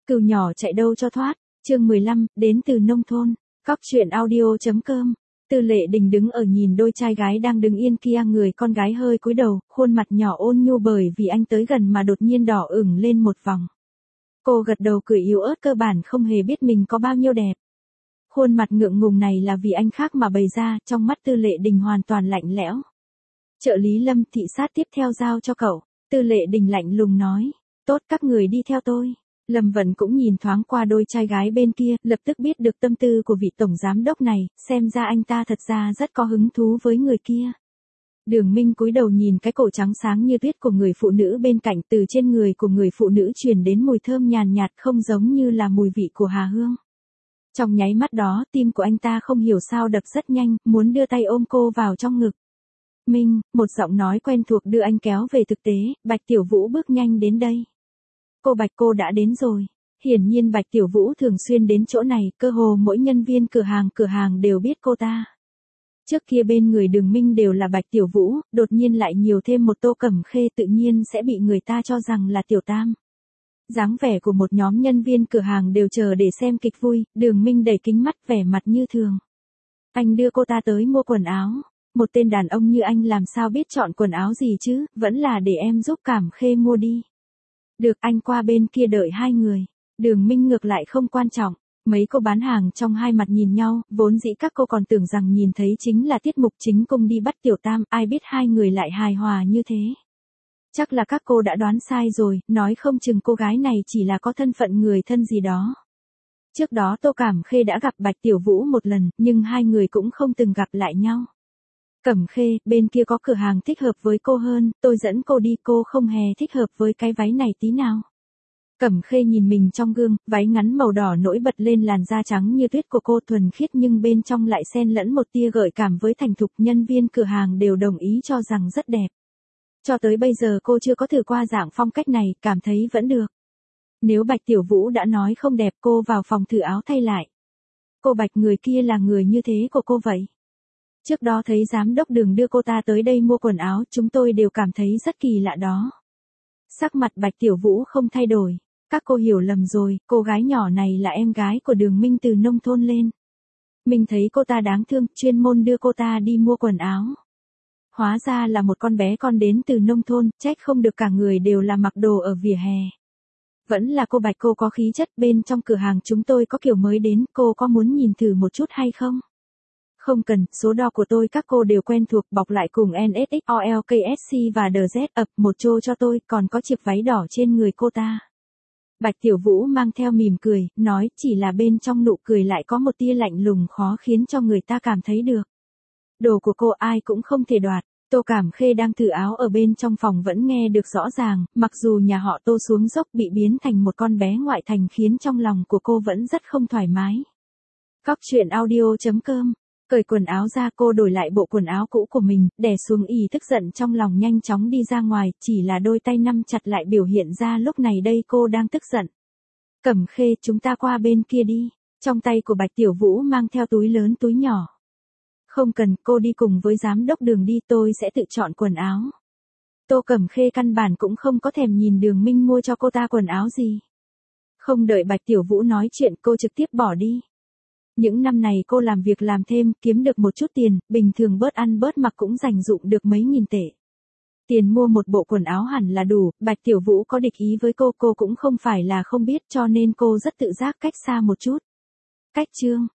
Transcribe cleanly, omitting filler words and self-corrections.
Cừu nhỏ chạy đâu cho thoát, chương 15, đến từ nông thôn, cóc truyện audio.com. Tư Lệ Đình đứng ở nhìn đôi trai gái đang đứng yên kia, người con gái hơi cúi đầu, khuôn mặt nhỏ ôn nhu bởi vì anh tới gần mà đột nhiên đỏ ửng lên một vòng. Cô gật đầu cười yếu ớt, cơ bản không hề biết mình có bao nhiêu đẹp. Khuôn mặt ngượng ngùng này là vì anh khác mà bày ra, trong mắt Tư Lệ Đình hoàn toàn lạnh lẽo. Trợ lý Lâm thị sát tiếp theo giao cho cậu. Tư Lệ Đình lạnh lùng nói, tốt, các người đi theo tôi. Lâm Vận cũng nhìn thoáng qua đôi trai gái bên kia, lập tức biết được tâm tư của vị tổng giám đốc này, xem ra anh ta thật ra rất có hứng thú với người kia. Đường Minh cúi đầu nhìn cái cổ trắng sáng như tuyết của người phụ nữ bên cạnh, từ trên người của người phụ nữ truyền đến mùi thơm nhàn nhạt không giống như là mùi vị của Hà Hương. Trong nháy mắt đó, tim của anh ta không hiểu sao đập rất nhanh, muốn đưa tay ôm cô vào trong ngực. Minh, một giọng nói quen thuộc đưa anh kéo về thực tế, Bạch Tiểu Vũ bước nhanh đến đây. Cô Bạch, cô đã đến rồi. Hiển nhiên Bạch Tiểu Vũ thường xuyên đến chỗ này, cơ hồ mỗi nhân viên cửa hàng đều biết cô ta. Trước kia bên người Đường Minh đều là Bạch Tiểu Vũ, đột nhiên lại nhiều thêm một Tô Cẩm Khê, tự nhiên sẽ bị người ta cho rằng là Tiểu Tam. Dáng vẻ của một nhóm nhân viên cửa hàng đều chờ để xem kịch vui, Đường Minh đẩy kính mắt vẻ mặt như thường. Anh đưa cô ta tới mua quần áo. Một tên đàn ông như anh làm sao biết chọn quần áo gì chứ, vẫn là để em giúp Cẩm Khê mua đi. Được, anh qua bên kia đợi hai người. Đường Minh ngược lại không quan trọng. Mấy cô bán hàng trong hai mặt nhìn nhau, vốn dĩ các cô còn tưởng rằng nhìn thấy chính là tiết mục chính cung đi bắt Tiểu Tam, ai biết hai người lại hài hòa như thế. Chắc là các cô đã đoán sai rồi, nói không chừng cô gái này chỉ là có thân phận người thân gì đó. Trước đó Tô Cẩm Khê đã gặp Bạch Tiểu Vũ một lần, nhưng hai người cũng không từng gặp lại nhau. Cẩm Khê, bên kia có cửa hàng thích hợp với cô hơn, tôi dẫn cô đi, cô không hề thích hợp với cái váy này tí nào. Cẩm Khê nhìn mình trong gương, váy ngắn màu đỏ nổi bật lên làn da trắng như tuyết của cô, thuần khiết nhưng bên trong lại xen lẫn một tia gợi cảm với thành thục, nhân viên cửa hàng đều đồng ý cho rằng rất đẹp. Cho tới bây giờ cô chưa có thử qua dạng phong cách này, cảm thấy vẫn được. Nếu Bạch Tiểu Vũ đã nói không đẹp, cô vào phòng thử áo thay lại. Cô Bạch, người kia là người như thế của cô vậy? Trước đó thấy giám đốc Đường đưa cô ta tới đây mua quần áo, chúng tôi đều cảm thấy rất kỳ lạ đó. Sắc mặt Bạch Tiểu Vũ không thay đổi. Các cô hiểu lầm rồi, cô gái nhỏ này là em gái của Đường Minh từ nông thôn lên. Mình thấy cô ta đáng thương, chuyên môn đưa cô ta đi mua quần áo. Hóa ra là một con bé con đến từ nông thôn, trách không được cả người đều là mặc đồ ở vỉa hè. Vẫn là cô Bạch, cô có khí chất, bên trong cửa hàng chúng tôi có kiểu mới đến, cô có muốn nhìn thử một chút hay không? Không cần, số đo của tôi các cô đều quen thuộc, bọc lại cùng NSXOLKSC và DZ, ập một chô cho tôi, còn có chiếc váy đỏ trên người cô ta. Bạch Tiểu Vũ mang theo mỉm cười, nói, chỉ là bên trong nụ cười lại có một tia lạnh lùng khó khiến cho người ta cảm thấy được. Đồ của cô ai cũng không thể đoạt. Tô Cẩm Khê đang thử áo ở bên trong phòng vẫn nghe được rõ ràng, mặc dù nhà họ Tô xuống dốc bị biến thành một con bé ngoại thành khiến trong lòng của cô vẫn rất không thoải mái. Cóc truyện audio.com. Cởi quần áo ra, cô đổi lại bộ quần áo cũ của mình, đè xuống ý tức giận trong lòng, nhanh chóng đi ra ngoài, chỉ là đôi tay nắm chặt lại biểu hiện ra lúc này đây cô đang tức giận. Cẩm Khê, chúng ta qua bên kia đi. Trong tay của Bạch Tiểu Vũ mang theo túi lớn túi nhỏ. Không cần, cô đi cùng với giám đốc Đường đi, tôi sẽ tự chọn quần áo. Tô Cẩm Khê căn bản cũng không có thèm nhìn Đường Minh mua cho cô ta quần áo gì. Không đợi Bạch Tiểu Vũ nói chuyện, cô trực tiếp bỏ đi. Những năm này cô làm việc làm thêm, kiếm được một chút tiền, bình thường bớt ăn bớt mặc cũng dành dụm được mấy nghìn tệ. Tiền mua một bộ quần áo hẳn là đủ, Bạch Tiểu Vũ có địch ý với cô cũng không phải là không biết, cho nên cô rất tự giác cách xa một chút. Cách chương.